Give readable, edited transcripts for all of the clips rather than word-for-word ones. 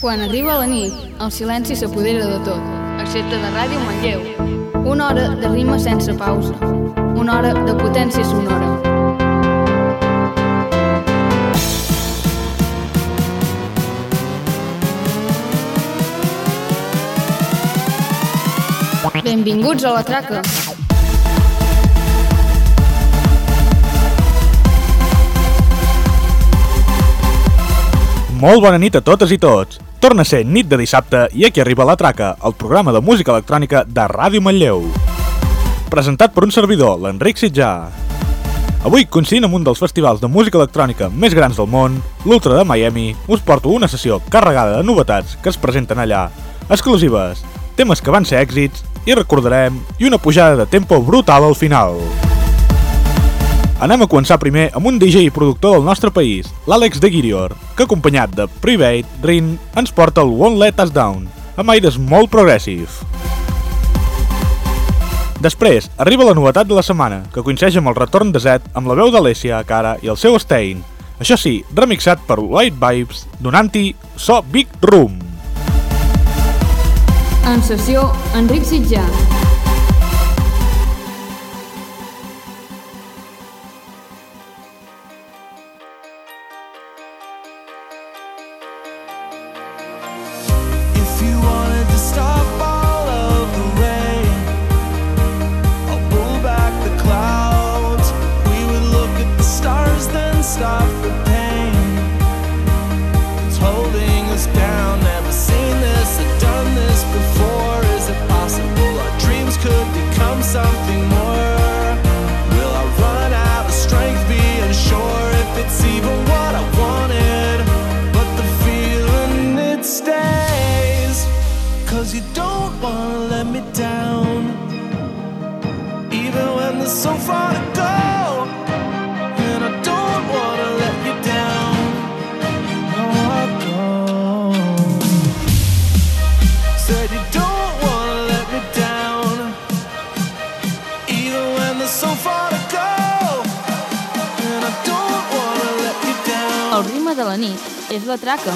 Quan arriba la nit, el silenci s'apodera de tot, excepte de Ràdio Manlleu. Una hora de rima sense pausa, una hora de potència sonora. Benvinguts a la traca. Molt bona nit a totes i tots. Torna a ser nit de dissabte i aquí arriba La Traca, el programa de música electrònica de Ràdio Manlleu. Presentat per un servidor, l'Enric Sitjà. Avui, coincidint amb un dels festivals de música electrònica més grans del món, l'Ultra de Miami, us porto una sessió carregada de novetats que es presenten allà, exclusives, temes que van ser èxits i recordarem, i una pujada de tempo brutal al final. Anem a començar primer amb un DJ i productor del nostre país, l'Àlex de Guirior, que acompanyat de Private, Rin, ens porta el Won't Let Us Down, amb aires molt progressive. Després, arriba la novetat de la setmana, que coincideix amb el retorn de Zed amb la veu d'Alessia a cara i el seu Stein, això sí, remixat per White Vibes, donant-hi so Big Room. En sessió, Enric Sitjà. El ritme de la nit és la traca.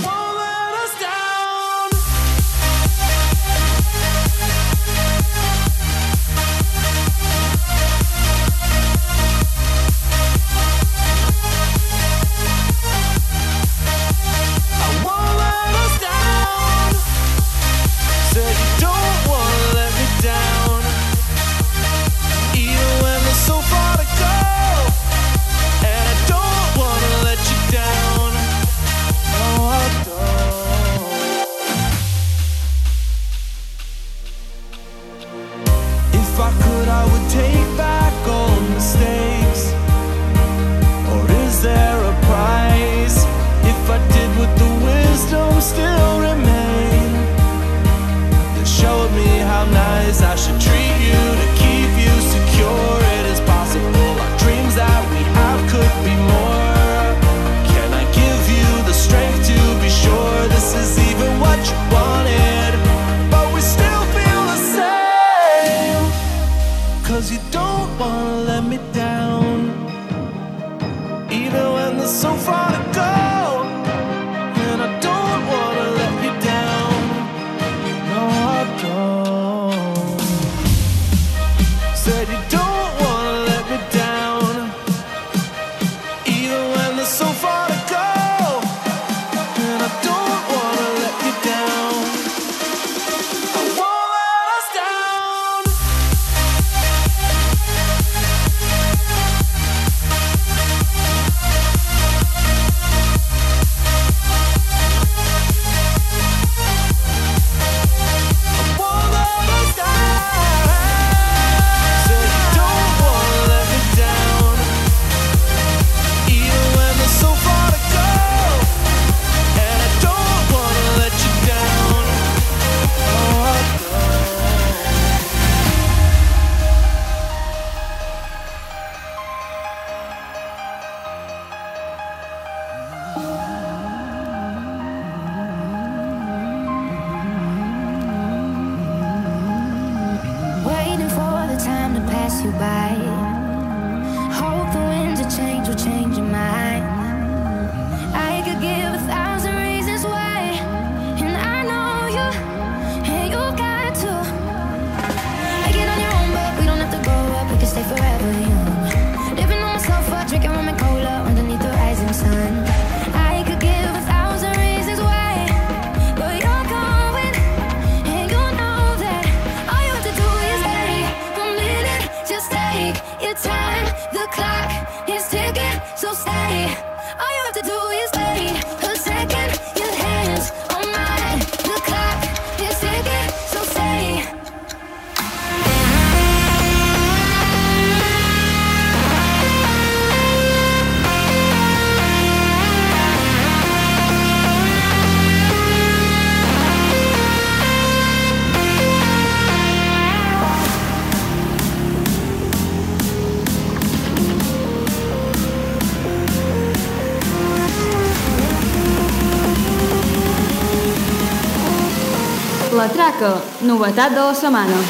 You by. Hope the winds of change will change your mind. I could give 1,000 reasons why, and La Traca, novetat de la setmana.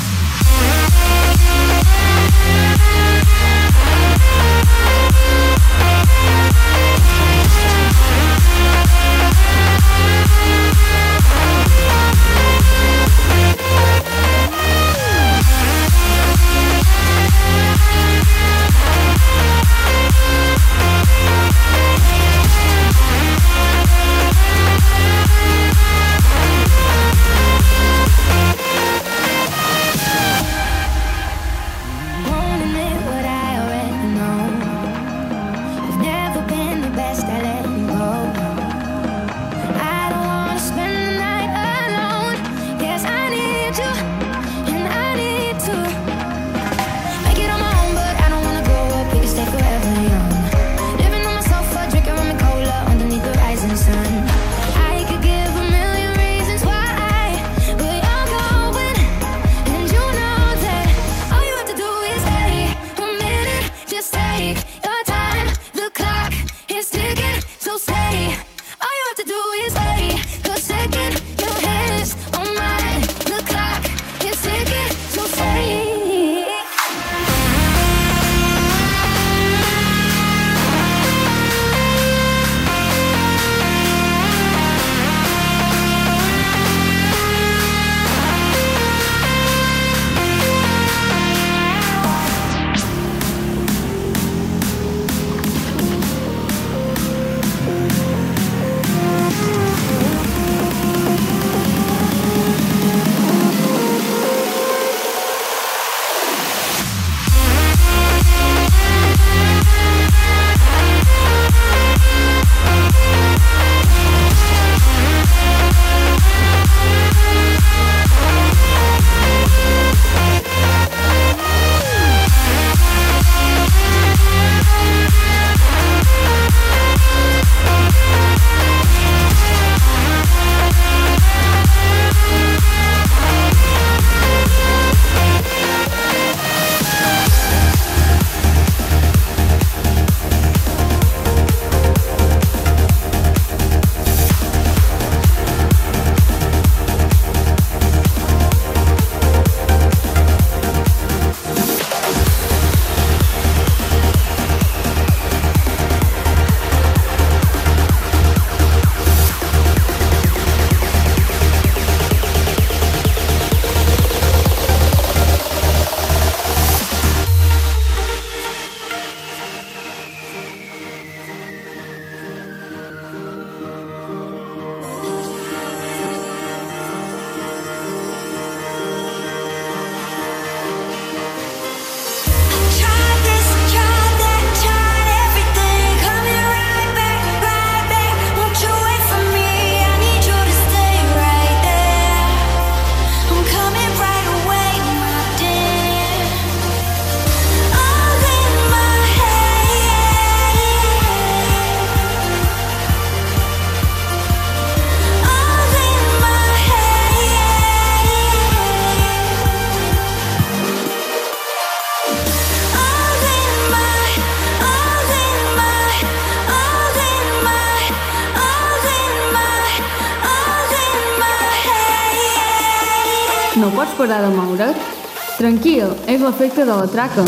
No pots parar de moure't? Tranquil, és l'efecte de la traca.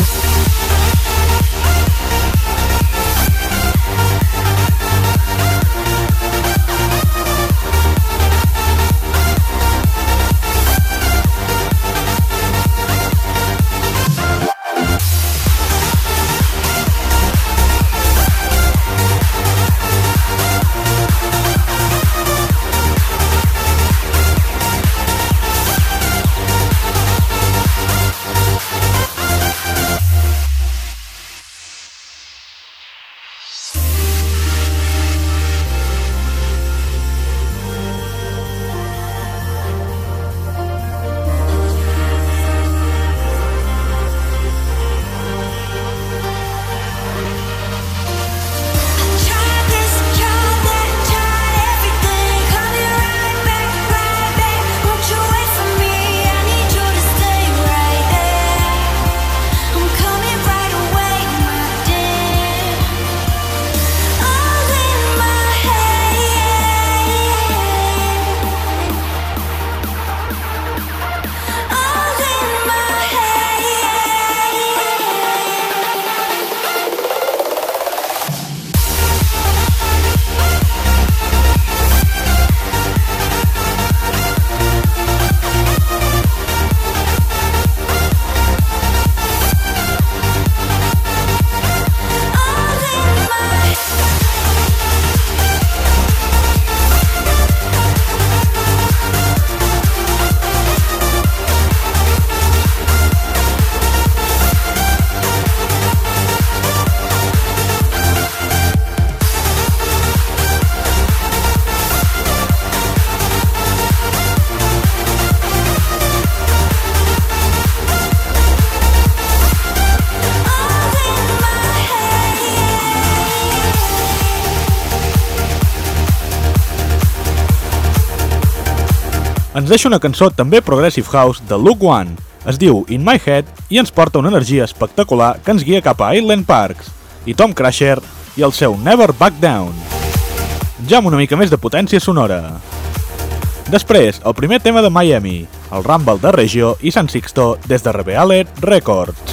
Ens deixa una cançó també Progressive House de Luke One. Es diu In My Head i ens porta una energia espectacular que ens guia cap a Island Parks i Tom Crusher i el seu Never Back Down. Ja amb una mica més de potència sonora. Després, el primer tema de Miami, el Rumble de Reggio i San Sixto des de Revealed Records.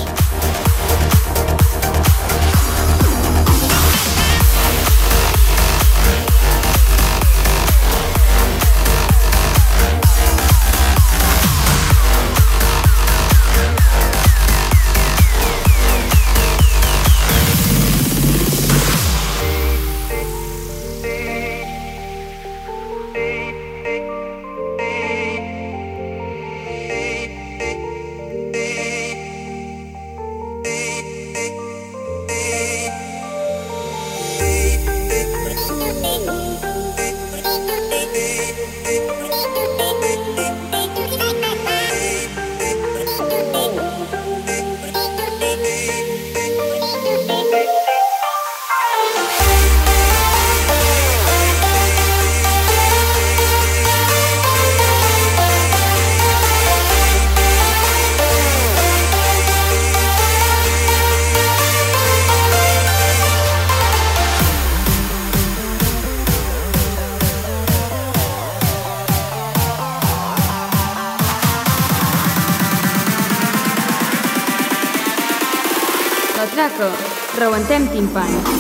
Traca, rebentem timpans.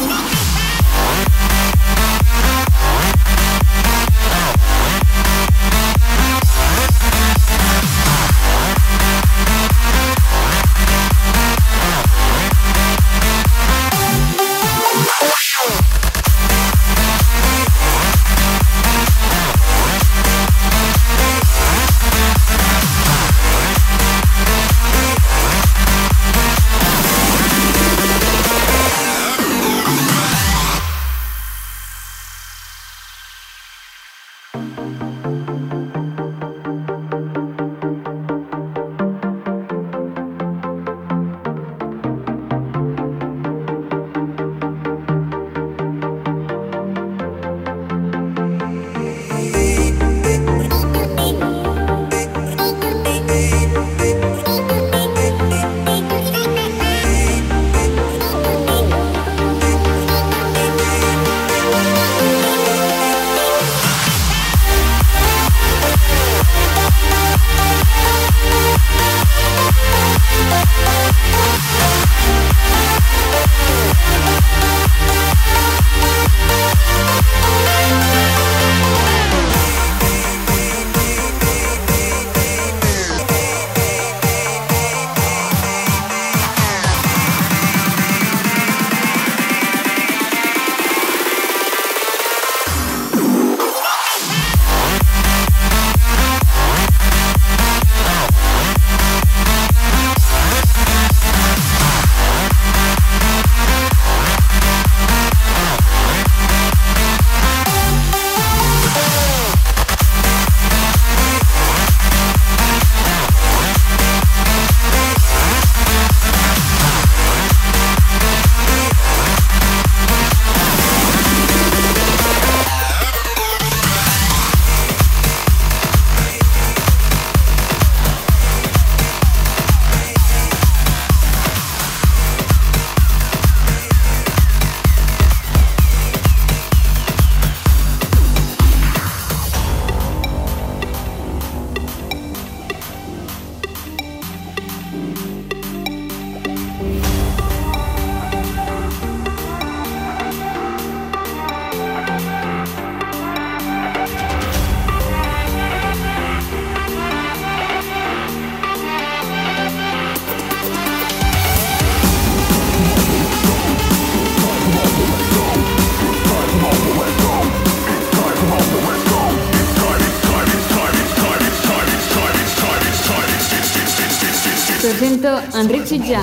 Presenta Enric Sitjà.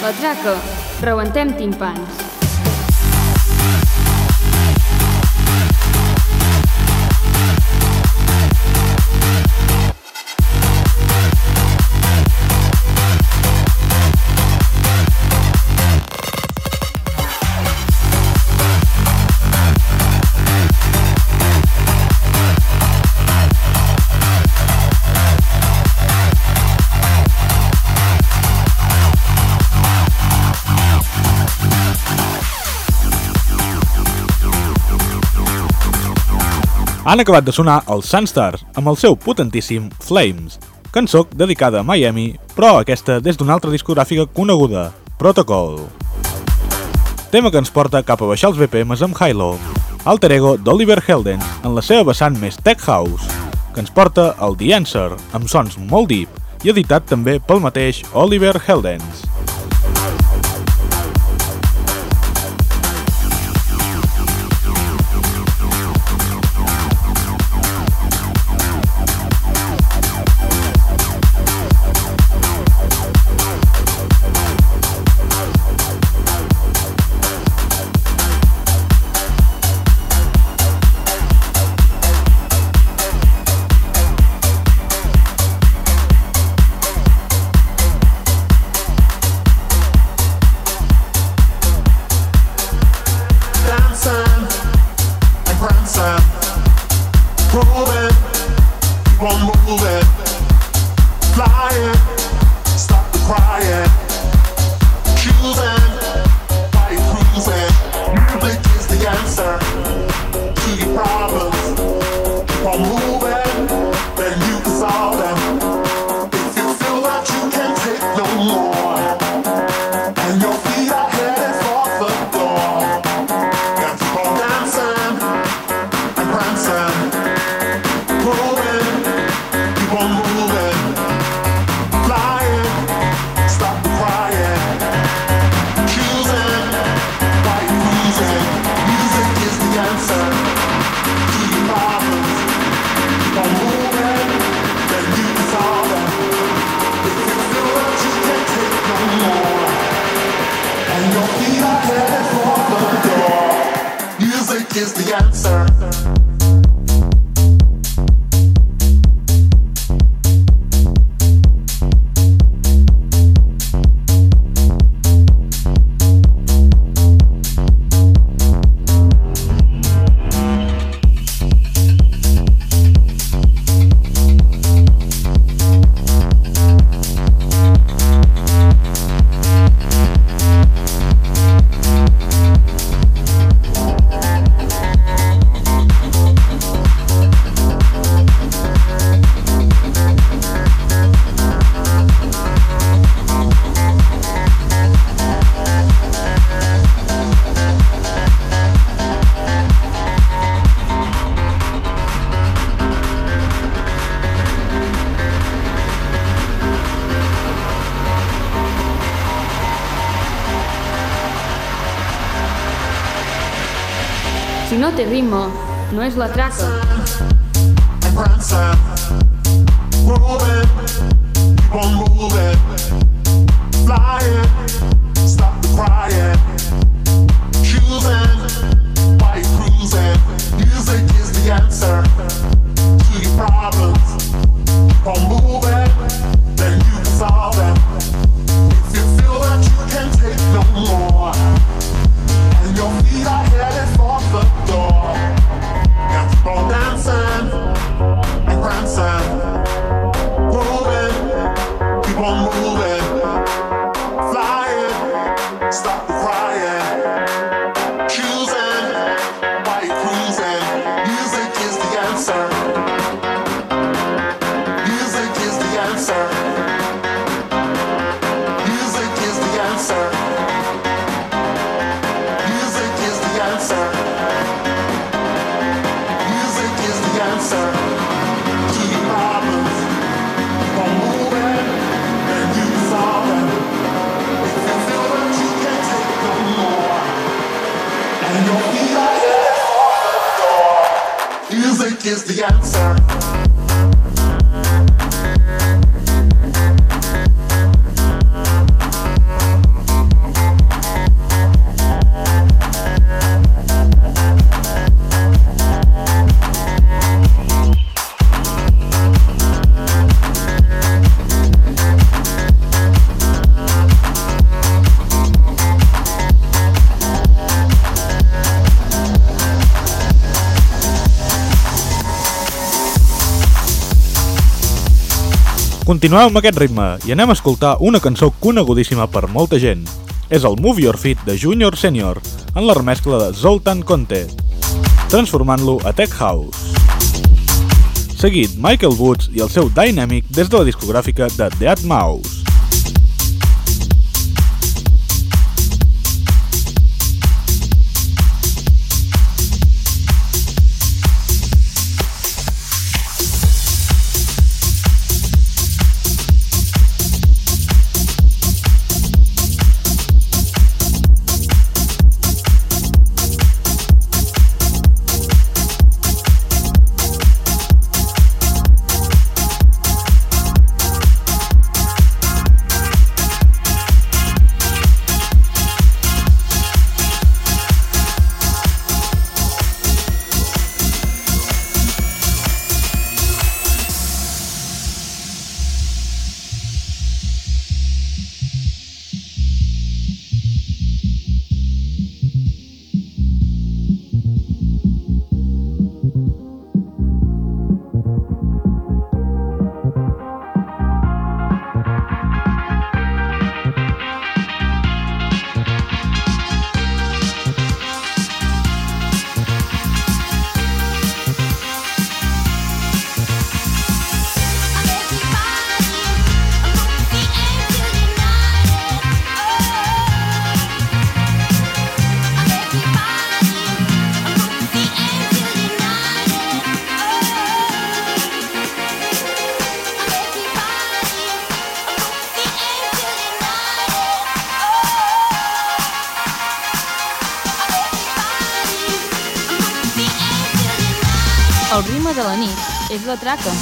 La Traca, rebentem timpans. Han acabat de sonar els Sunstars amb el seu potentíssim Flames, cançó dedicada a Miami, però aquesta des d'una altra discogràfica coneguda, Protocol. Tema que ens porta cap a baixar els BPMs amb Hilo, alter ego d'Oliver Heldens en la seva vessant més tech house, que ens porta el The Answer, amb sons molt deep i editat també pel mateix Oliver Heldens. Is the answer. Si no té ritme, no és la traca. Music is the answer. Continuem amb aquest ritme i anem a escoltar una cançó conegudíssima per molta gent. És el Move Your Feet de Junior Senior, en la remescla de Zoltan Conte, transformant-lo a Tech House. Seguit Michael Woods i el seu Dynamic des de la discogràfica de Dead Mouse. El ritme de la nit és la traca.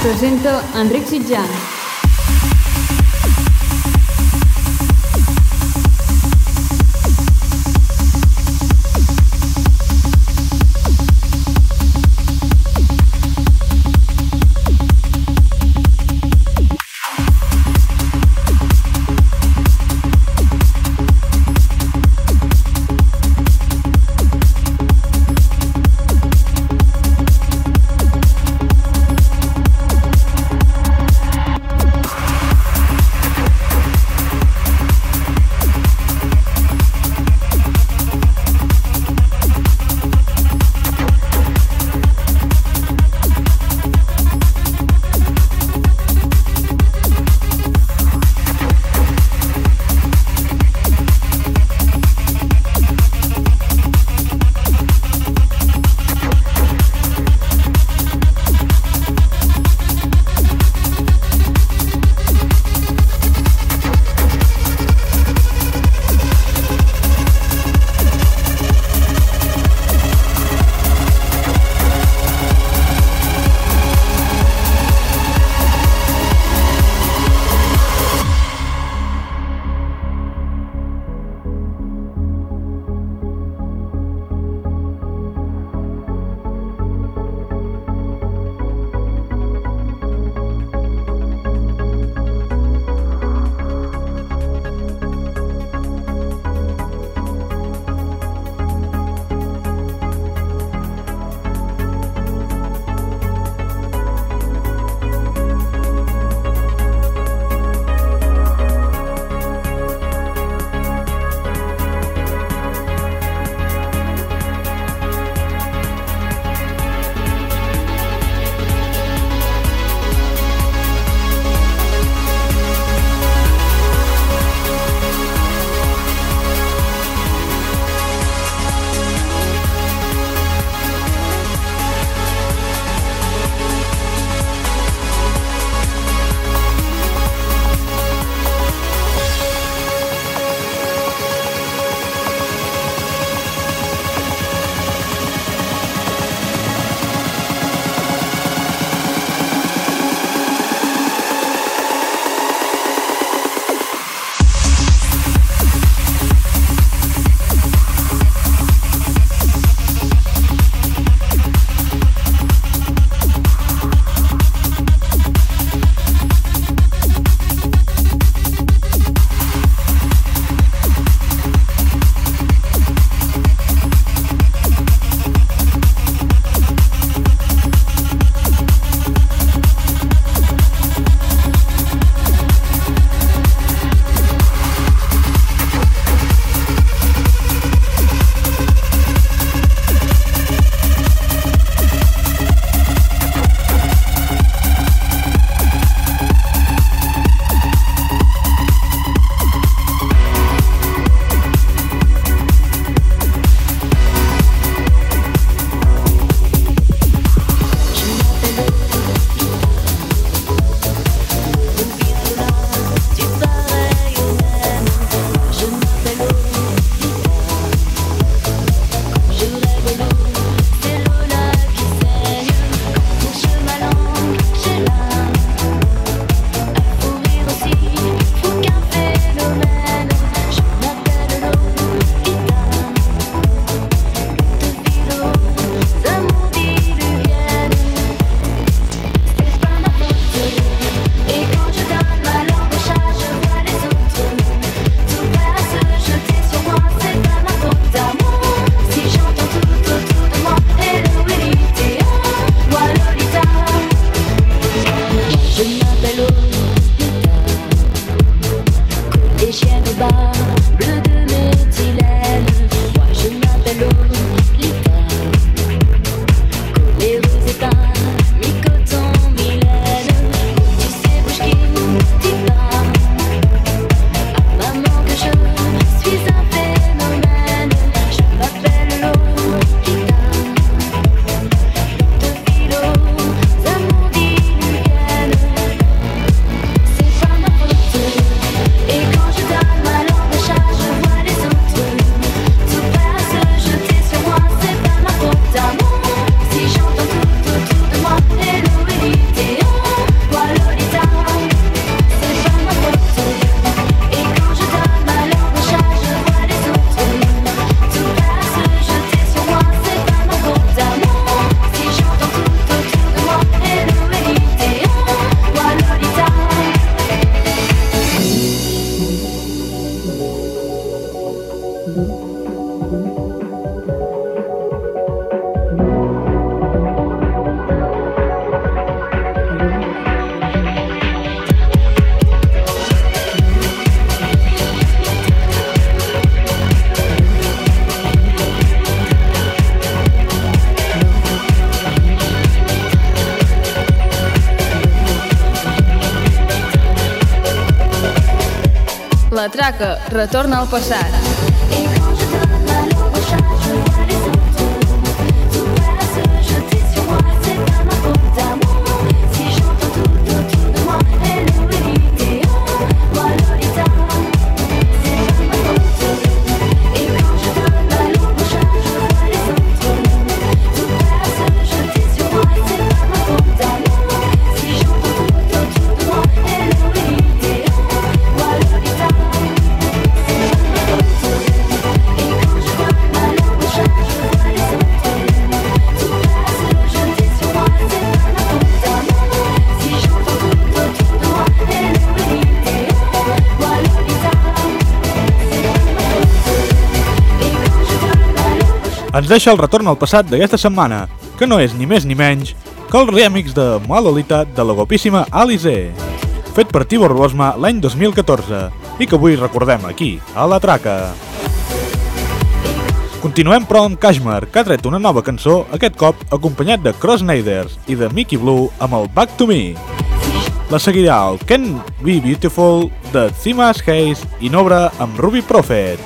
Presenta Enric Sitjà. Et quand je donne ma langue au chat, je vois La traca retorna al passat. Ens deixa el retorn al passat d'aquesta setmana, que no és ni més ni menys que el remix de Ma Lolita de la guapíssima Alizé, fet per Tibor Bosma l'any 2014 i que avui recordem aquí, a La Traca. Continuem però amb Kashmir, que ha tret una nova cançó, aquest cop acompanyat de Crossnaders i de Mickey Blue amb el Back to Me. La seguirà el Can Be Beautiful de Thimas Hayes i Nobra amb Ruby Prophet.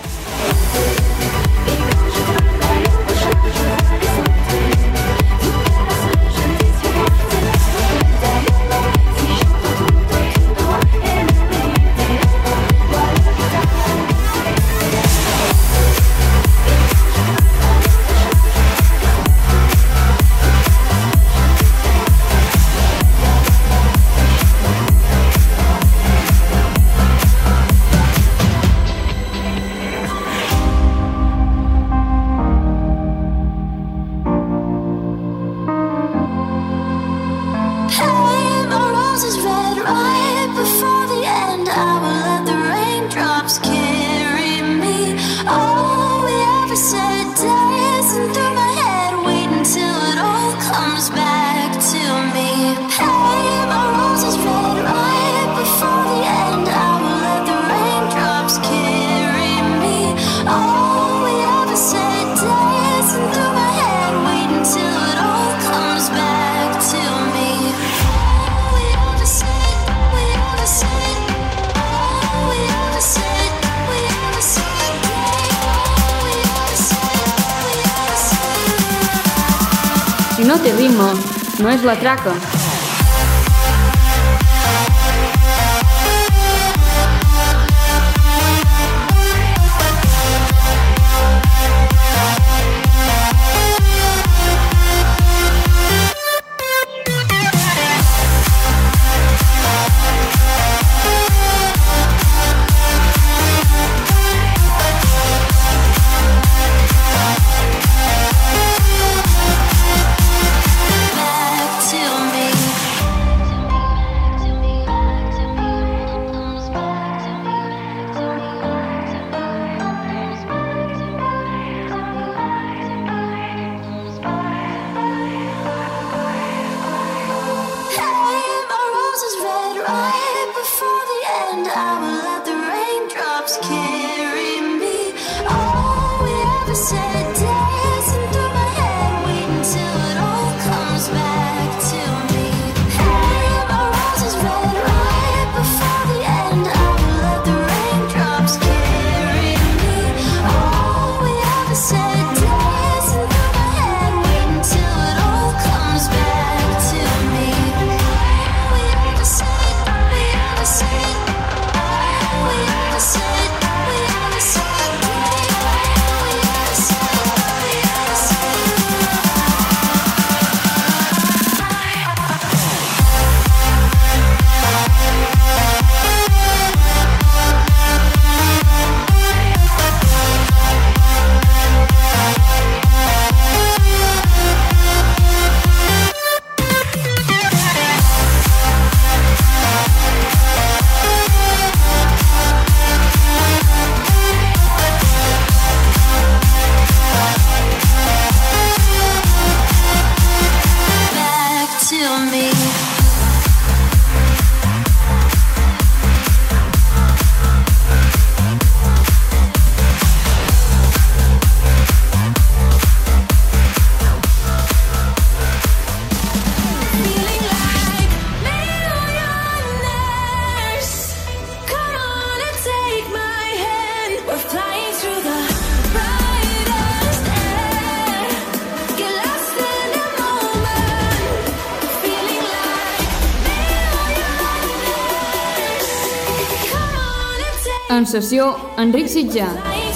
Si no té ritme, no és la traca. Back to me. En sessió, Enric Sitjà.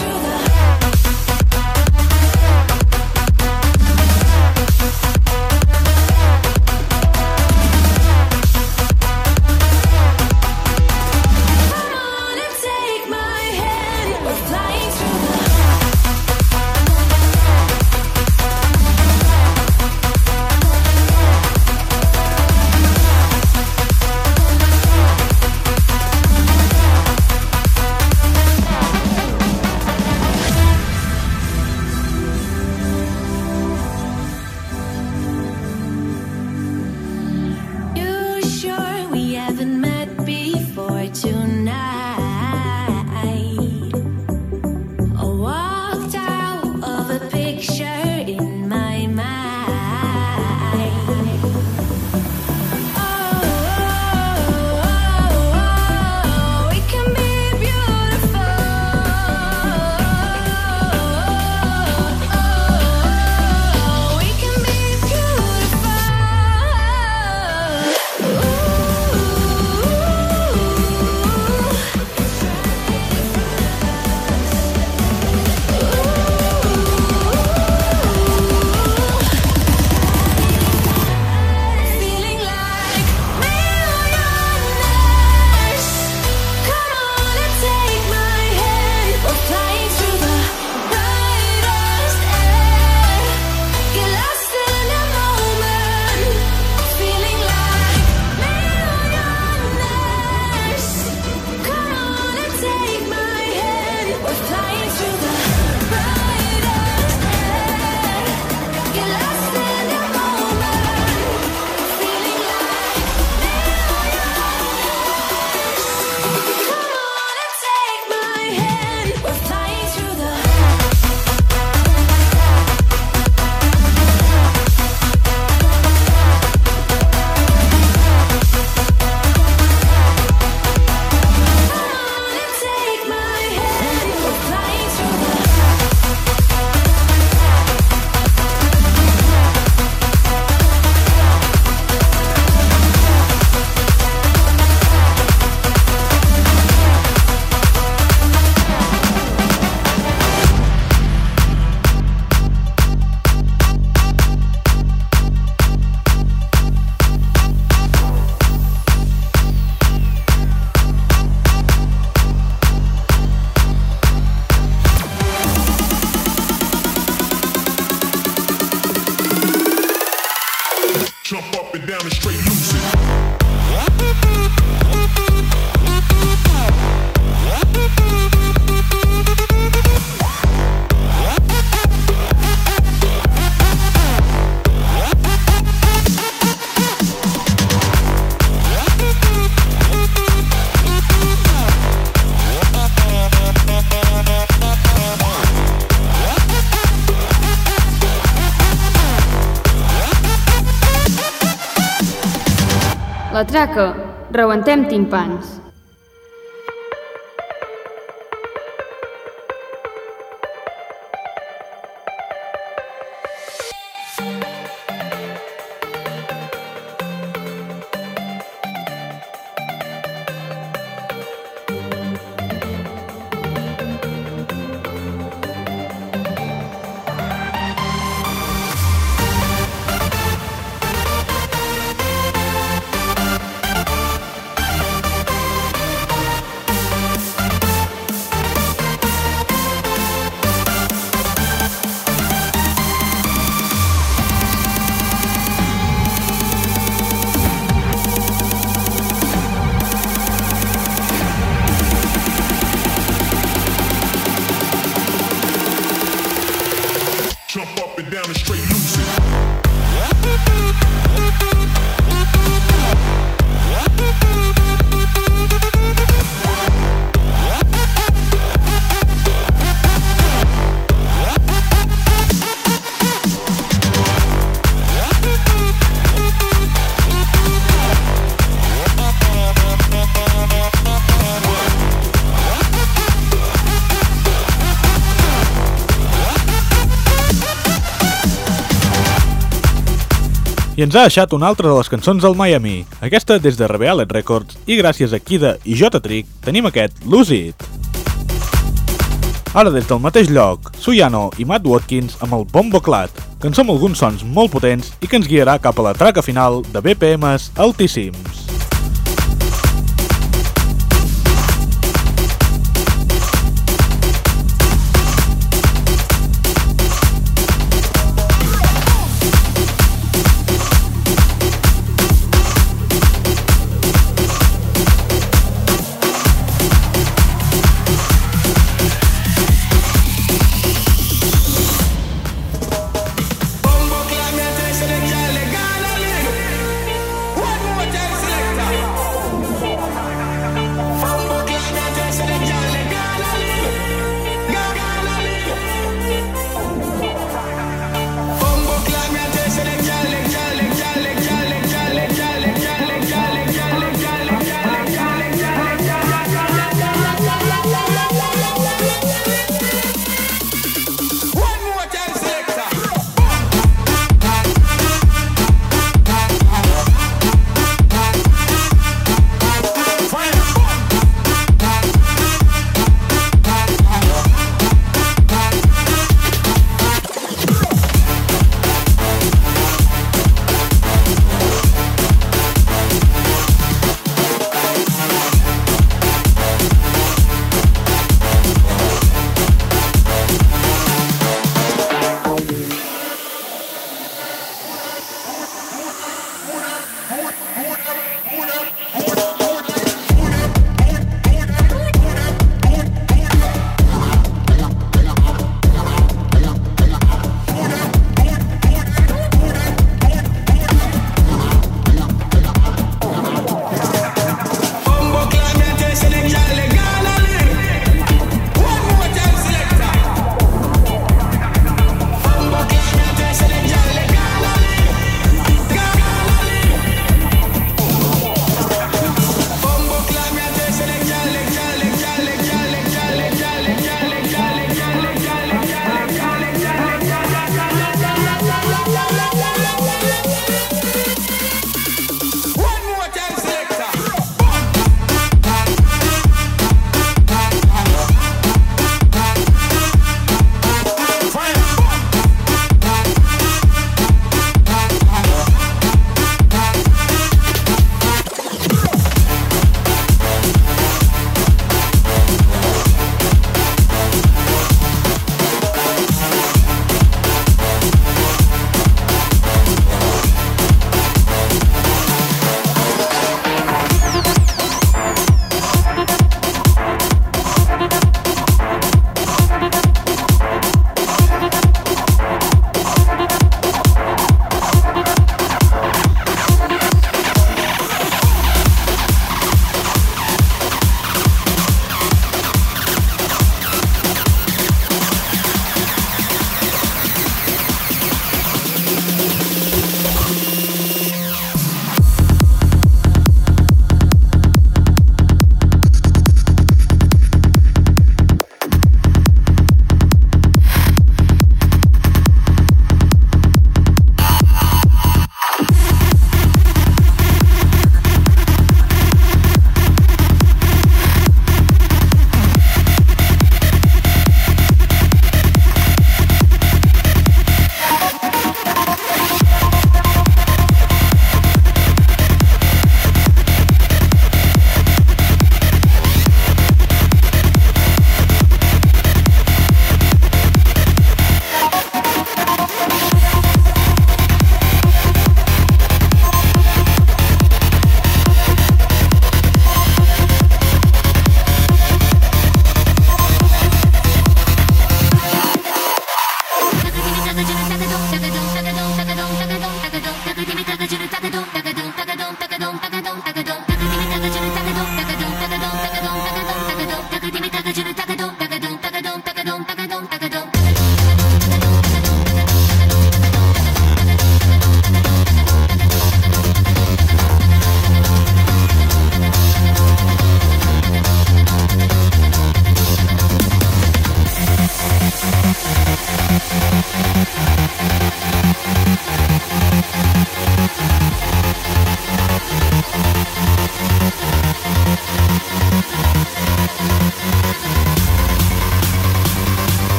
La traca, rebentem timpans. I ens ha deixat una altra de les cançons del Miami, aquesta des de Rebellion Records, i gràcies a Kida i J-Trick tenim aquest Lose It. Ara des del mateix lloc, Suyano i Matt Watkins amb el Bombo Clat, que en som alguns sons molt potents i que ens guiarà cap a la traca final de BPMs altíssims. Select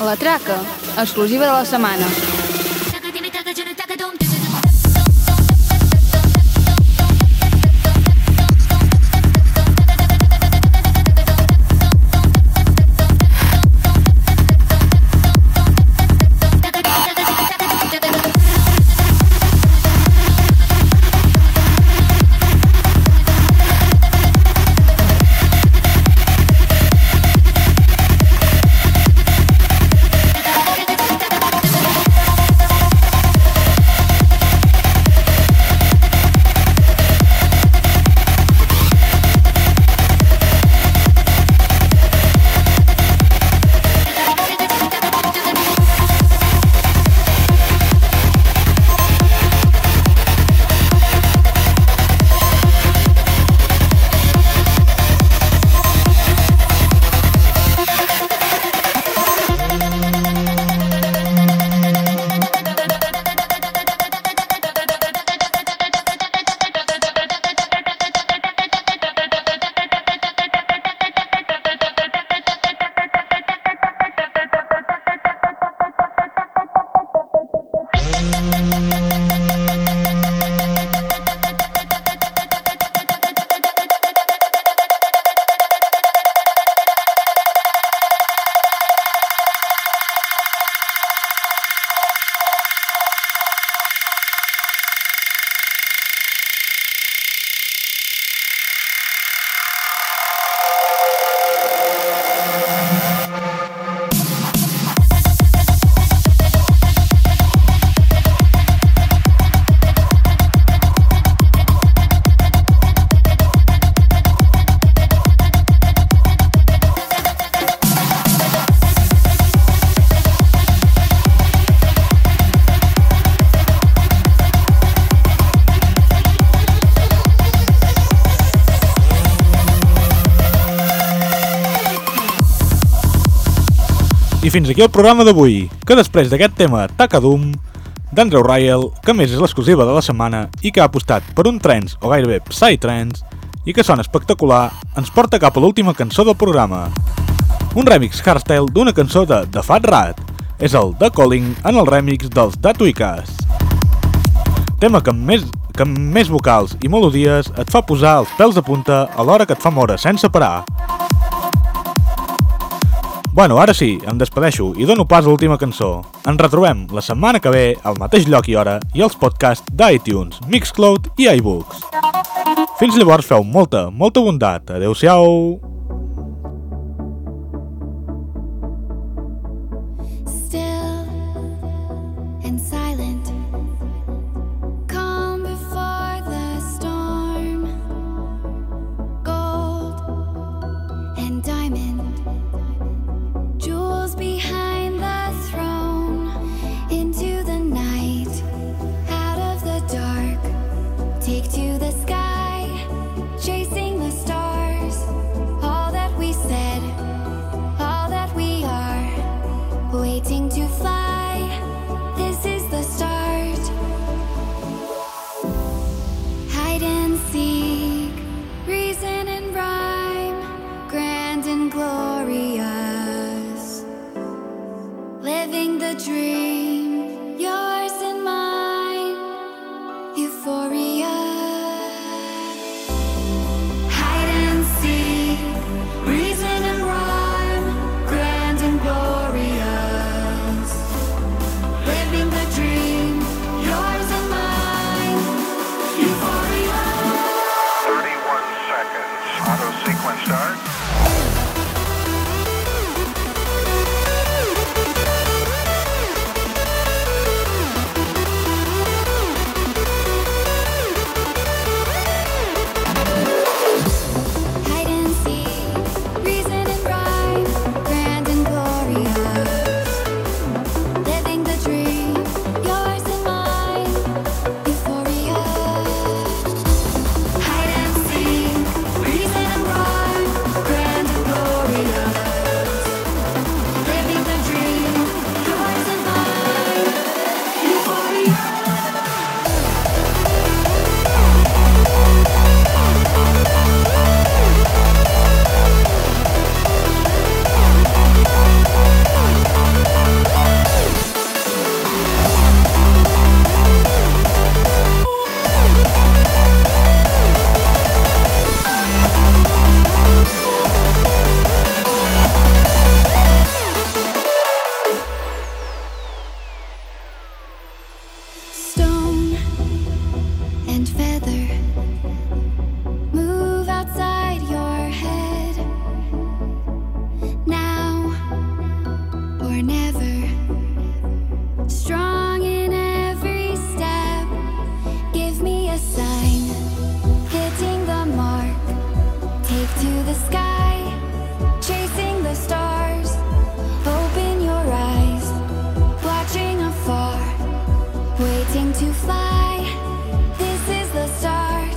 La traca, exclusiva de la setmana. I fins aquí el programa d'avui, que després d'aquest tema Takadum, d'Andrew Rayel, que més és l'exclusiva de la setmana i que ha apostat per un trance o gairebé psytrance i que sona espectacular, ens porta cap a l'última cançó del programa. Un remix hardstyle d'una cançó de The Fat Rat. És el The Calling en el remix dels Dat Weekes. Tema que amb més vocals i melodies et fa posar els pèls de punta a l'hora que et fa moure sense parar. Bueno, ara sí, em despedeixo i dono pas a l'última cançó. Ens retrobem la setmana que ve al mateix lloc i hora i als podcasts d'iTunes, Mixcloud i iBooks. Fins llavors feu molta bondat. Adéu-siau! and feather move outside your head. Now or never, strong in every step. Give me a sign, hitting the mark. Take to the sky, chasing the stars. Open your eyes, watching afar, waiting to fly. This is the start.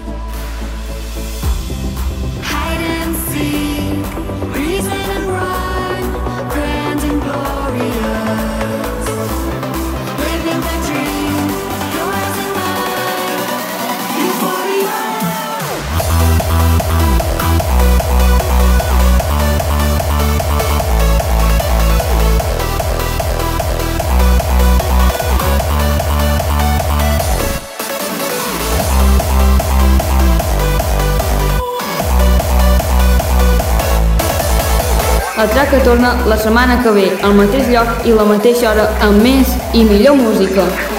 Hide and seek, reason and run, grand and glorious. Living the dream, yours and mine. Euphoria. El Traca torna la setmana que ve, al mateix lloc i la mateixa hora, amb més i millor música.